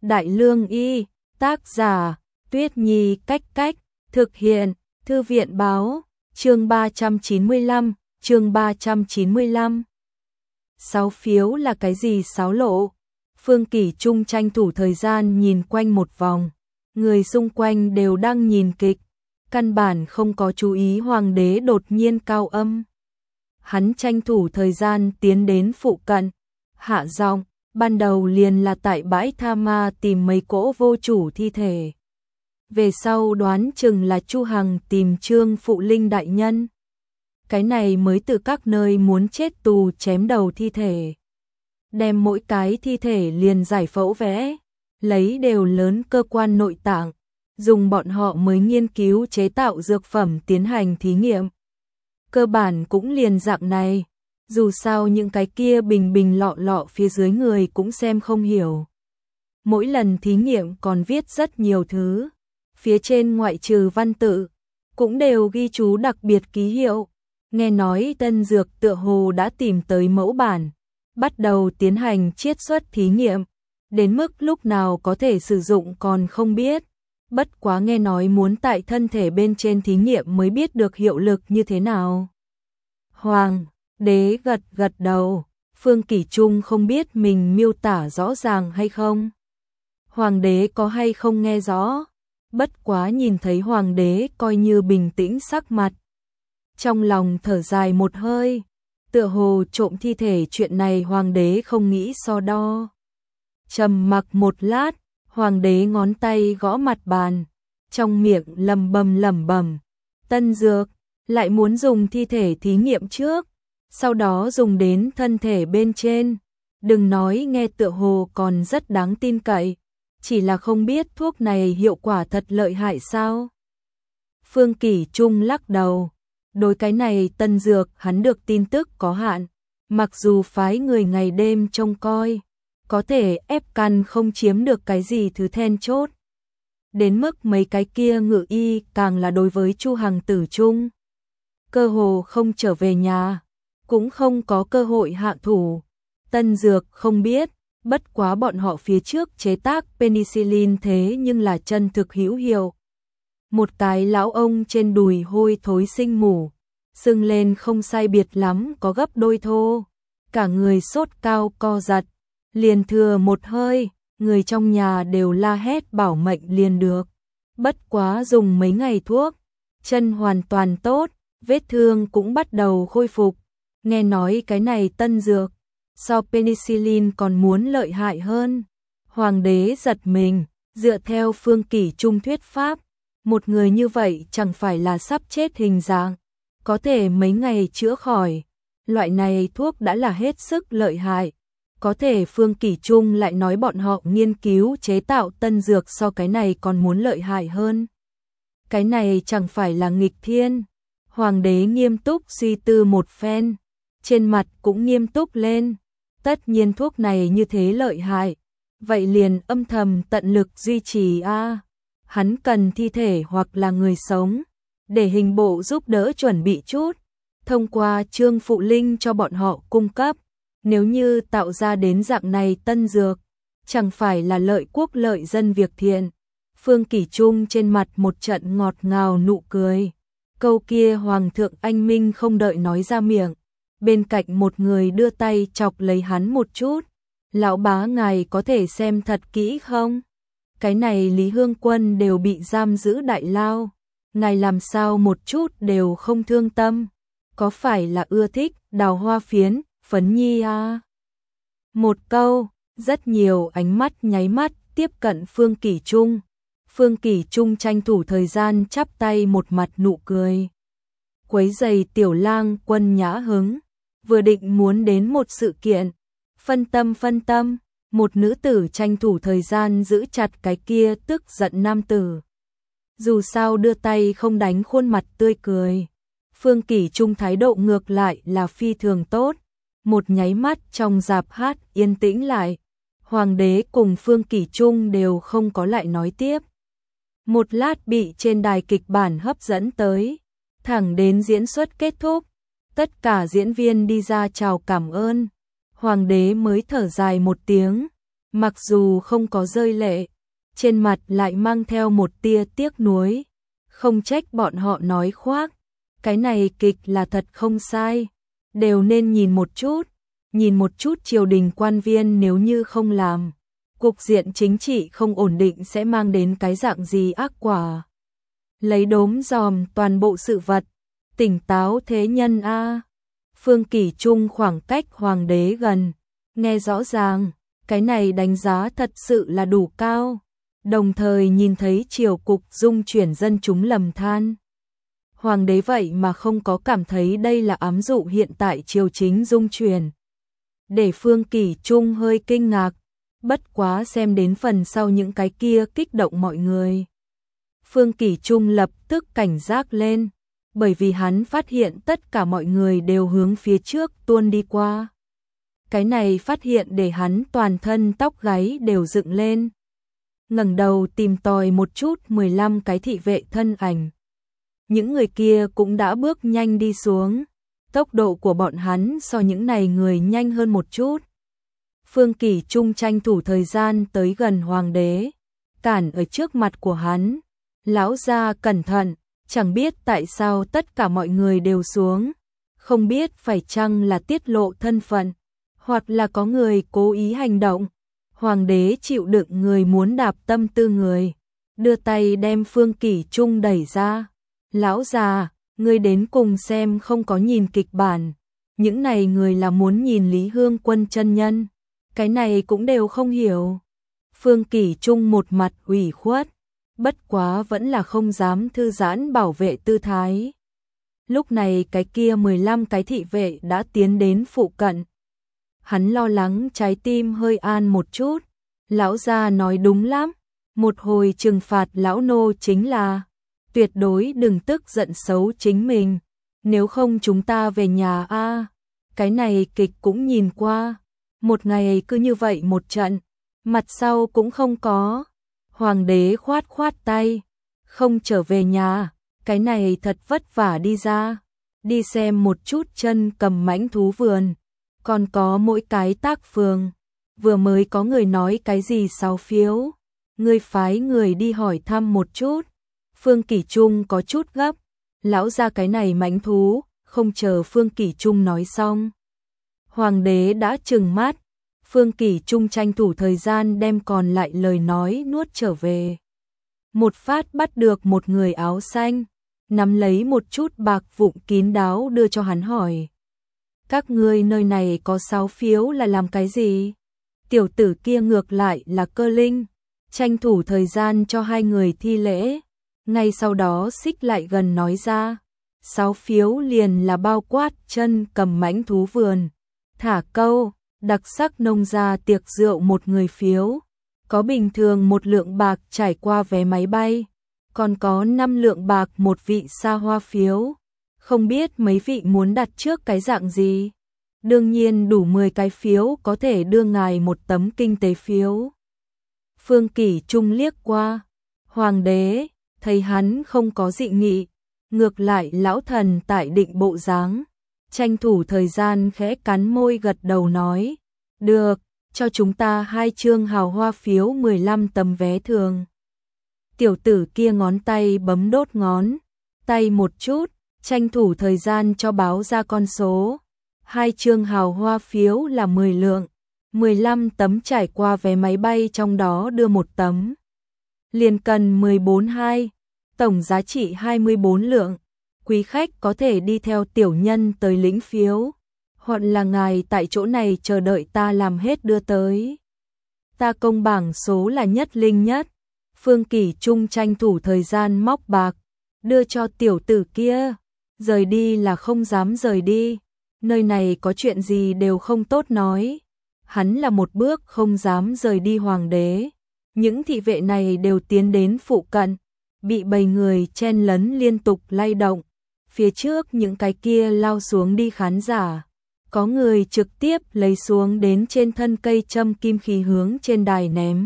Đại Lương Y, tác giả, Tuyết Nhi Cách Cách, thực hiện, Thư viện Báo, chương 395, chương 395. 6 phiếu là cái gì xáo lộ? Phương Kỷ Trung tranh thủ thời gian nhìn quanh một vòng, người xung quanh đều đang nhìn kịch, căn bản không có chú ý hoàng đế đột nhiên cao âm. Hắn tranh thủ thời gian tiến đến phụ cận, hạ giọng, ban đầu liền là tại bãi Tha Ma tìm mấy cỗ vô chủ thi thể. Về sau đoán chừng là Chu Hằng tìm Trương Phụ Linh đại nhân. Cái này mới từ các nơi muốn chết tù chém đầu thi thể. Đem mỗi cái thi thể liền giải phẫu vẽ, lấy đều lớn cơ quan nội tạng, dùng bọn họ mới nghiên cứu chế tạo dược phẩm tiến hành thí nghiệm. Cơ bản cũng liền dạng này, dù sao những cái kia bình bình lọ lọ phía dưới người cũng xem không hiểu. Mỗi lần thí nghiệm còn viết rất nhiều thứ, phía trên ngoại trừ văn tự, cũng đều ghi chú đặc biệt ký hiệu. Nghe nói Tân Dược tựa hồ đã tìm tới mẫu bản, bắt đầu tiến hành chiết xuất thí nghiệm, đến mức lúc nào có thể sử dụng còn không biết. Bất quá nghe nói muốn tại thân thể bên trên thí nghiệm mới biết được hiệu lực như thế nào. Hoàng đế gật gật đầu, Phương Kỷ Trung không biết mình miêu tả rõ ràng hay không. Hoàng đế có hay không nghe rõ, bất quá nhìn thấy hoàng đế coi như bình tĩnh sắc mặt. Trong lòng thở dài một hơi, tựa hồ trộm thi thể chuyện này hoàng đế không nghĩ so đo. Trầm mặc một lát, hoàng đế ngón tay gõ mặt bàn, trong miệng lẩm bẩm, Tân Dược, lại muốn dùng thi thể thí nghiệm trước, sau đó dùng đến thân thể bên trên. Đừng nói nghe tựa hồ còn rất đáng tin cậy, chỉ là không biết thuốc này hiệu quả thật lợi hại sao? Phương Kỷ Trung lắc đầu, đối cái này Tân Dược hắn được tin tức có hạn, mặc dù phái người ngày đêm trông coi, có thể ép căn không chiếm được cái gì thứ then chốt. Đến mức mấy cái kia ngự y càng là đối với Chu Hằng tử trung, cơ hồ không trở về nhà, cũng không có cơ hội hạ thủ. Tân Dược không biết, bất quá bọn họ phía trước chế tác penicillin thế nhưng là chân thực hữu hiệu. Một cái lão ông trên đùi hôi thối sinh mủ, sưng lên không sai biệt lắm có gấp đôi thô, cả người sốt cao co giật, liền thừa một hơi, người trong nhà đều la hét bảo mệnh liền được. Bất quá dùng mấy ngày thuốc, chân hoàn toàn tốt, vết thương cũng bắt đầu khôi phục. Nghe nói cái này Tân Dược, so penicillin còn muốn lợi hại hơn. Hoàng đế giật mình, dựa theo Phương Kỷ Trung thuyết pháp, một người như vậy chẳng phải là sắp chết hình dạng, có thể mấy ngày chữa khỏi. Loại này thuốc đã là hết sức lợi hại. Có thể Phương Kỷ Trung lại nói bọn họ nghiên cứu chế tạo Tân Dược so cái này còn muốn lợi hại hơn. Cái này chẳng phải là nghịch thiên. Hoàng đế nghiêm túc suy tư một phen, trên mặt cũng nghiêm túc lên. Tất nhiên thuốc này như thế lợi hại, vậy liền âm thầm tận lực duy trì a. Hắn cần thi thể hoặc là người sống, để hình bộ giúp đỡ chuẩn bị chút, thông qua Trương Phụ Linh cho bọn họ cung cấp. Nếu như tạo ra đến dạng này Tân Dược, chẳng phải là lợi quốc lợi dân việc thiện. Phương Kỷ Trung trên mặt một trận ngọt ngào nụ cười. Câu kia Hoàng thượng anh minh không đợi nói ra miệng. Bên cạnh một người đưa tay chọc lấy hắn một chút. Lão bá ngài có thể xem thật kỹ không? Cái này Lý Hương Quân đều bị giam giữ đại lao. Ngài làm sao một chút đều không thương tâm? Có phải là ưa thích đào hoa phiến, phấn nhi à? Một câu, rất nhiều ánh mắt nháy mắt tiếp cận Phương Kỷ Trung. Phương Kỷ Trung tranh thủ thời gian chắp tay một mặt nụ cười. Quấy giày Tiểu Lang Quân nhã hứng, vừa định muốn đến một sự kiện. Phân tâm, một nữ tử tranh thủ thời gian giữ chặt cái kia tức giận nam tử. Dù sao đưa tay không đánh khuôn mặt tươi cười. Phương Kỷ Trung thái độ ngược lại là phi thường tốt. Một nháy mắt trong dạp hát yên tĩnh lại. Hoàng đế cùng Phương Kỷ Trung đều không có lại nói tiếp. Một lát bị trên đài kịch bản hấp dẫn tới. Thẳng đến diễn xuất kết thúc, tất cả diễn viên đi ra chào cảm ơn. Hoàng đế mới thở dài một tiếng, mặc dù không có rơi lệ, trên mặt lại mang theo một tia tiếc nuối, không trách bọn họ nói khoác, cái này kịch là thật không sai, đều nên nhìn một chút triều đình quan viên nếu như không làm, cục diện chính trị không ổn định sẽ mang đến cái dạng gì ác quả. Lấy đốm giòm toàn bộ sự vật, tỉnh táo thế nhân a. Phương Kỷ Trung khoảng cách hoàng đế gần, nghe rõ ràng, cái này đánh giá thật sự là đủ cao, đồng thời nhìn thấy triều cục dung chuyển dân chúng lầm than. Hoàng đế vậy mà không có cảm thấy đây là ám dụ hiện tại triều chính dung chuyển. Để Phương Kỷ Trung hơi kinh ngạc, bất quá xem đến phần sau những cái kia kích động mọi người. Phương Kỷ Trung lập tức cảnh giác lên, bởi vì hắn phát hiện tất cả mọi người đều hướng phía trước tuôn đi qua. Cái này phát hiện để hắn toàn thân tóc gáy đều dựng lên. Ngẩng đầu tìm tòi một chút 15 cái thị vệ thân ảnh. Những người kia cũng đã bước nhanh đi xuống, tốc độ của bọn hắn so những này người nhanh hơn một chút. Phương Kỷ Trung tranh thủ thời gian tới gần hoàng đế, cản ở trước mặt của hắn. Lão gia cẩn thận, chẳng biết tại sao tất cả mọi người đều xuống, không biết phải chăng là tiết lộ thân phận, hoặc là có người cố ý hành động. Hoàng đế chịu đựng người muốn đạp tâm tư người, đưa tay đem Phương Kỷ Trung đẩy ra. Lão già, ngươi đến cùng xem không có nhìn kịch bản, những này người là muốn nhìn Lý Hương Quân chân nhân, cái này cũng đều không hiểu. Phương Kỷ Trung một mặt ủy khuất, bất quá vẫn là không dám thư giãn bảo vệ tư thái. Lúc này cái kia 15 cái thị vệ đã tiến đến phụ cận. Hắn lo lắng trái tim hơi an một chút, lão gia nói đúng lắm, một hồi trừng phạt lão nô chính là tuyệt đối đừng tức giận xấu chính mình, nếu không chúng ta về nhà a. Cái này kịch cũng nhìn qua, một ngày cứ như vậy một trận, mặt sau cũng không có. Hoàng đế khoát khoát tay, không trở về nhà, cái này thật vất vả đi ra, đi xem một chút chân cầm mãnh thú vườn, còn có mỗi cái tác phường, vừa mới có người nói cái gì 6 phiếu, ngươi phái người đi hỏi thăm một chút. Phương Kỷ Trung có chút gấp, lão ra cái này mãnh thú, không chờ Phương Kỷ Trung nói xong. Hoàng đế đã trừng mắt, Phương Kỷ Trung tranh thủ thời gian đem còn lại lời nói nuốt trở về. Một phát bắt được một người áo xanh, nắm lấy một chút bạc vụn kín đáo đưa cho hắn hỏi. Các ngươi nơi này có 6 phiếu là làm cái gì? Tiểu tử kia ngược lại là Cơ Linh, tranh thủ thời gian cho hai người thi lễ. Ngay sau đó xích lại gần nói ra, 6 phiếu liền là bao quát chân cầm mãnh thú vườn, thả câu, đặc sắc nông gia tiệc rượu một người phiếu, có bình thường 1 lượng bạc trải qua vé máy bay, còn có 5 lượng bạc một vị xa hoa phiếu, không biết mấy vị muốn đặt trước cái dạng gì. Đương nhiên đủ 10 cái phiếu có thể đưa ngài một tấm kinh tế phiếu. Phương Kỷ Trung liếc qua, hoàng đế, thấy hắn không có dị nghị, ngược lại lão thần tại định bộ dáng, tranh thủ thời gian khẽ cắn môi gật đầu nói, được, cho chúng ta 2 chương hào hoa phiếu 15 tấm vé thường. Tiểu tử kia ngón tay bấm đốt ngón tay một chút, tranh thủ thời gian cho báo ra con số. 2 chương hào hoa phiếu là 10 lượng, 15 tấm trải qua vé máy bay trong đó đưa 1 tấm. Liền cần 14/2, tổng giá trị 24 lượng. Quý khách có thể đi theo tiểu nhân tới lĩnh phiếu, hoặc là ngài tại chỗ này chờ đợi ta làm hết đưa tới. Ta công bảng số là nhất linh nhất. Phương Kỷ Trung tranh thủ thời gian móc bạc, đưa cho tiểu tử kia. Rời đi là không dám rời đi, nơi này có chuyện gì đều không tốt nói. Hắn là một bước không dám rời đi hoàng đế. Những thị vệ này đều tiến đến phụ cận, bị bầy người chen lấn liên tục lay động. Phía trước những cái kia lao xuống đi khán giả, có người trực tiếp lấy xuống đến trên thân cây châm kim khí hướng trên đài ném.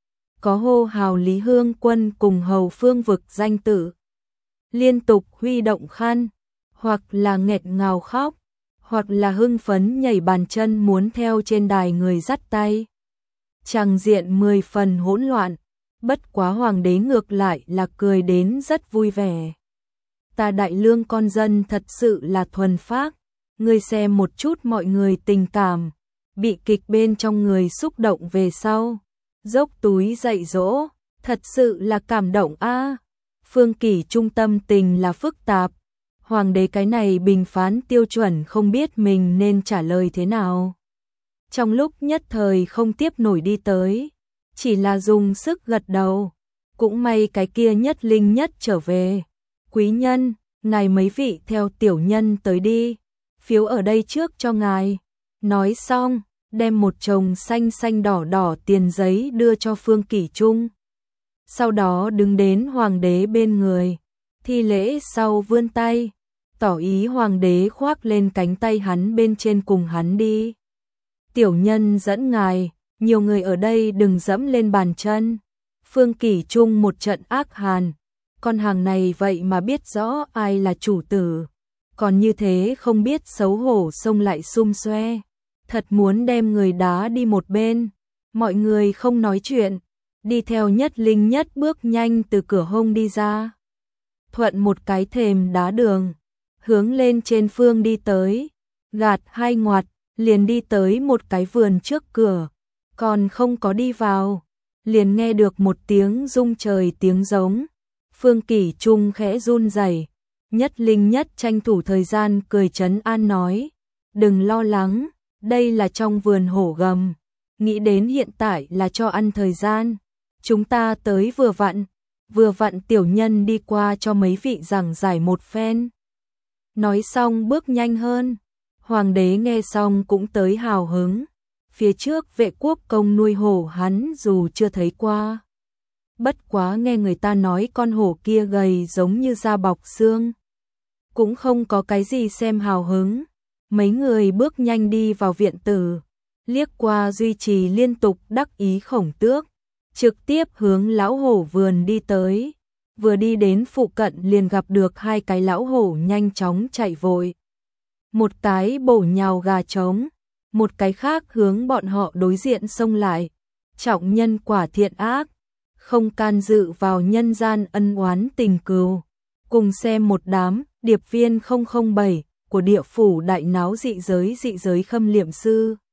Có hô hào Lý Hương Quân cùng hầu phương vực danh tự, liên tục huy động khăn, hoặc là nghẹt ngào khóc, hoặc là hưng phấn nhảy bàn chân muốn theo trên đài người dắt tay. Tràng diện 10 phần hỗn loạn, bất quá hoàng đế ngược lại là cười đến rất vui vẻ. Ta đại lương con dân thật sự là thuần phác, ngươi xem một chút mọi người tình cảm, bị kịch bên trong người xúc động về sau, dốc túi dạy dỗ, thật sự là cảm động a. Phương Kỷ trung tâm tình là phức tạp, hoàng đế cái này bình phán tiêu chuẩn không biết mình nên trả lời thế nào. Trong lúc nhất thời không tiếp nổi đi tới, chỉ là dùng sức gật đầu, cũng may cái kia Nhất Linh Nhất trở về. Quý nhân, ngài mấy vị theo tiểu nhân tới đi, phiếu ở đây trước cho ngài. Nói xong, đem một chồng xanh xanh đỏ đỏ tiền giấy đưa cho Phương Kỷ Trung. Sau đó đứng đến hoàng đế bên người, thi lễ sau vươn tay, tỏ ý hoàng đế khoác lên cánh tay hắn bên trên cùng hắn đi. Tiểu nhân dẫn ngài, nhiều người ở đây đừng dẫm lên bàn chân. Phương Kỷ Trung một trận ác hàn, con hàng này vậy mà biết rõ ai là chủ tử, còn như thế không biết xấu hổ xông lại xum xoe, thật muốn đem người đá đi một bên. Mọi người không nói chuyện, đi theo Nhất Linh Nhất bước nhanh từ cửa hông đi ra. Thuận một cái thềm đá đường, hướng lên trên phương đi tới, gạt hai ngoặt, liền đi tới một cái vườn trước cửa, còn không có đi vào, liền nghe được một tiếng rung trời tiếng giống. Phương Kỷ Trung khẽ run rẩy, Nhất Linh Nhất tranh thủ thời gian cười trấn an nói, đừng lo lắng, đây là trong vườn hổ gầm, nghĩ đến hiện tại là cho ăn thời gian, chúng ta tới vừa vặn tiểu nhân đi qua cho mấy vị giảng giải một phen. Nói xong bước nhanh hơn, hoàng đế nghe xong cũng tới hào hứng, phía trước Vệ Quốc Công nuôi hổ hắn dù chưa thấy qua. Bất quá nghe người ta nói con hổ kia gầy giống như da bọc xương, cũng không có cái gì xem hào hứng. Mấy người bước nhanh đi vào viện tử, liếc qua duy trì liên tục đắc ý Khổng Tước, trực tiếp hướng lão hổ vườn đi tới. Vừa đi đến phụ cận liền gặp được hai cái lão hổ nhanh chóng chạy vội. Một cái bổ nhào gà trống, một cái khác hướng bọn họ đối diện xông lại. Trọng nhân quả thiện ác, không can dự vào nhân gian ân oán tình cừu. Cùng xem một đám điệp viên 007 của địa phủ đại náo dị giới khâm liệm sư.